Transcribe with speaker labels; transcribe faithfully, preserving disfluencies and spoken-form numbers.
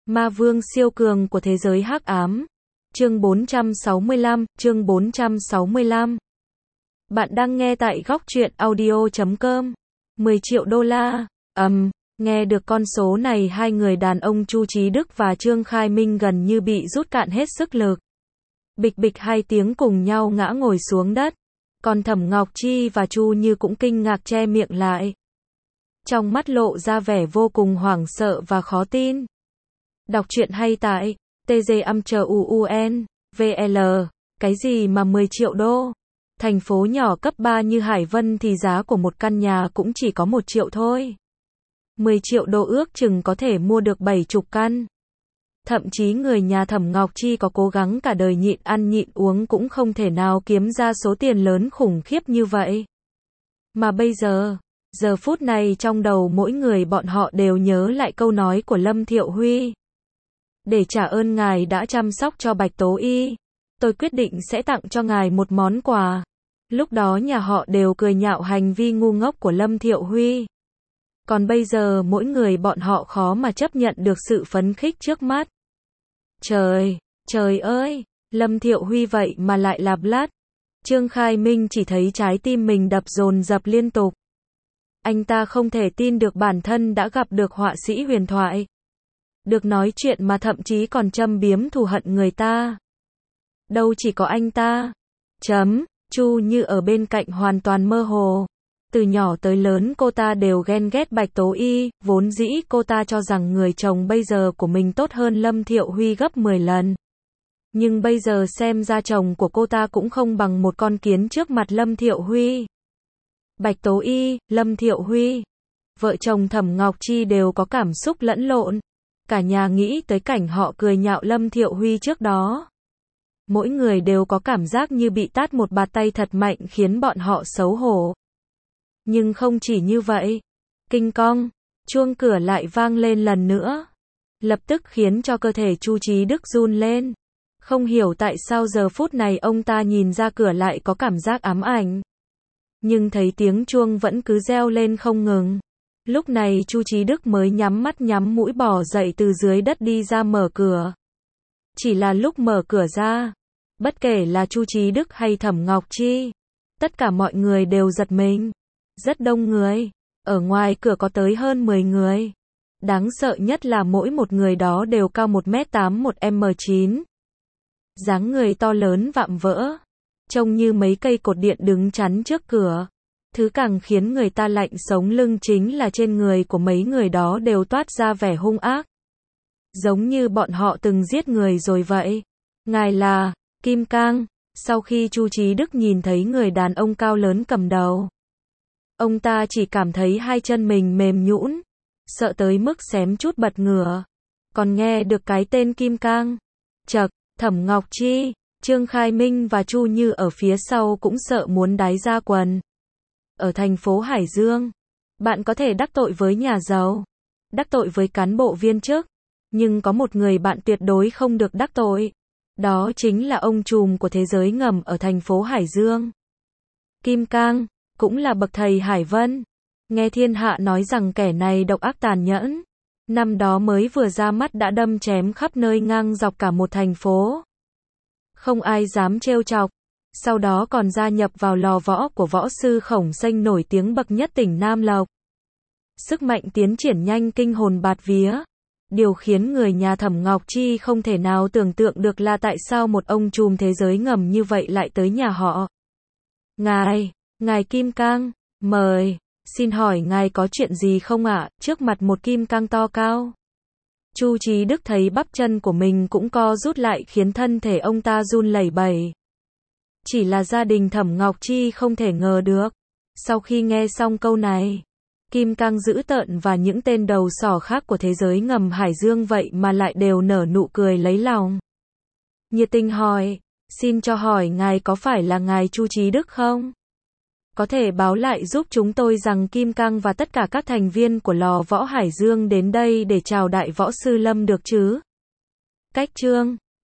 Speaker 1: Ma vương siêu cường của thế giới hắc ám. Chương bốn trăm sáu mươi lăm, chương bốn trăm sáu mươi lăm. Bạn đang nghe tại góc truyện audio chấm com. mười triệu đô la. Ầm, um, nghe được con số này hai người đàn ông Chu Chí Đức và Trương Khai Minh gần như bị rút cạn hết sức lực. Bịch bịch hai tiếng cùng nhau ngã ngồi xuống đất. Còn Thẩm Ngọc Chi và Chu Như cũng kinh ngạc che miệng lại. Trong mắt lộ ra vẻ vô cùng hoảng sợ và khó tin. Đọc truyện hay tại T G âm chờ U U N V L. Cái gì mà mười triệu đô? Thành phố nhỏ cấp ba như Hải Vân thì giá của một căn nhà cũng chỉ có một triệu thôi. mười triệu đô ước chừng có thể mua được bảy chục căn. Thậm chí người nhà Thẩm Ngọc Chi có cố gắng cả đời nhịn ăn nhịn uống cũng không thể nào kiếm ra số tiền lớn khủng khiếp như vậy. Mà bây giờ, giờ phút này trong đầu mỗi người bọn họ đều nhớ lại câu nói của Lâm Thiệu Huy. Để trả ơn ngài đã chăm sóc cho Bạch Tố Y, tôi quyết định sẽ tặng cho ngài một món quà. Lúc đó nhà họ đều cười nhạo hành vi ngu ngốc của Lâm Thiệu Huy. Còn bây giờ mỗi người bọn họ khó mà chấp nhận được sự phấn khích trước mắt. Trời, trời ơi, Lâm Thiệu Huy vậy mà lại lạp lát. Trương Khai Minh chỉ thấy trái tim mình đập dồn dập liên tục. Anh ta không thể tin được bản thân đã gặp được họa sĩ huyền thoại. Được nói chuyện mà thậm chí còn châm biếm thù hận người ta. Đâu chỉ có anh ta. Chấm, Chu Như ở bên cạnh hoàn toàn mơ hồ. Từ nhỏ tới lớn cô ta đều ghen ghét Bạch Tố Y, vốn dĩ cô ta cho rằng người chồng bây giờ của mình tốt hơn Lâm Thiệu Huy gấp mười lần. Nhưng bây giờ xem ra chồng của cô ta cũng không bằng một con kiến trước mặt Lâm Thiệu Huy. Bạch Tố Y, Lâm Thiệu Huy. Vợ chồng Thẩm Ngọc Chi đều có cảm xúc lẫn lộn. Cả nhà nghĩ tới cảnh họ cười nhạo Lâm Thiệu Huy trước đó. Mỗi người đều có cảm giác như bị tát một bạt tay thật mạnh khiến bọn họ xấu hổ. Nhưng không chỉ như vậy. Kinh cong, chuông cửa lại vang lên lần nữa. Lập tức khiến cho cơ thể Chu Chí Đức run lên. Không hiểu tại sao giờ phút này ông ta nhìn ra cửa lại có cảm giác ám ảnh. Nhưng thấy tiếng chuông vẫn cứ reo lên không ngừng. Lúc này Chu Chí Đức mới nhắm mắt nhắm mũi bò dậy từ dưới đất đi ra mở cửa. Chỉ là lúc mở cửa ra, bất kể là Chu Chí Đức hay Thẩm Ngọc Chi, tất cả mọi người đều giật mình. Rất đông người, ở ngoài cửa có tới hơn mười người. Đáng sợ nhất là mỗi một người đó đều cao một mét tám một M chín. Dáng người to lớn vạm vỡ, trông như mấy cây cột điện đứng chắn trước cửa. Thứ càng khiến người ta lạnh sống lưng chính là trên người của mấy người đó đều toát ra vẻ hung ác. Giống như bọn họ từng giết người rồi vậy. Ngài là Kim Cang. Sau khi Chu Chí Đức nhìn thấy người đàn ông cao lớn cầm đầu, ông ta chỉ cảm thấy hai chân mình mềm nhũn, sợ tới mức xém chút bật ngửa. Còn nghe được cái tên Kim Cang, chậc, Thẩm Ngọc Chi, Trương Khai Minh và Chu Như ở phía sau cũng sợ muốn đái ra quần. Ở thành phố Hải Dương, bạn có thể đắc tội với nhà giàu, đắc tội với cán bộ viên chức, nhưng có một người bạn tuyệt đối không được đắc tội. Đó chính là ông trùm của thế giới ngầm ở thành phố Hải Dương. Kim Cang, cũng là bậc thầy Hải Vân. Nghe thiên hạ nói rằng kẻ này độc ác tàn nhẫn. Năm đó mới vừa ra mắt đã đâm chém khắp nơi ngang dọc cả một thành phố. Không ai dám trêu chọc. Sau đó còn gia nhập vào lò võ của võ sư Khổng Xanh nổi tiếng bậc nhất tỉnh Nam Lộc. Sức mạnh tiến triển nhanh kinh hồn bạt vía. Điều khiến người nhà Thẩm Ngọc Chi không thể nào tưởng tượng được là tại sao một ông trùm thế giới ngầm như vậy lại tới nhà họ. Ngài, ngài Kim Cang, mời, xin hỏi ngài có chuyện gì không ạ? Trước mặt một Kim Cang to cao. Chu Chí Đức thấy bắp chân của mình cũng co rút lại khiến thân thể ông ta run lẩy bẩy. Chỉ là gia đình Thẩm Ngọc Chi không thể ngờ được. Sau khi nghe xong câu này, Kim Cang dữ tợn và những tên đầu sỏ khác của thế giới ngầm Hải Dương vậy mà lại đều nở nụ cười lấy lòng. Nhiệt tình hỏi, xin cho hỏi ngài có phải là ngài Chu Chí Đức không? Có thể báo lại giúp chúng tôi rằng Kim Cang và tất cả các thành viên của lò võ Hải Dương đến đây để chào đại võ sư Lâm được chứ? Cách chương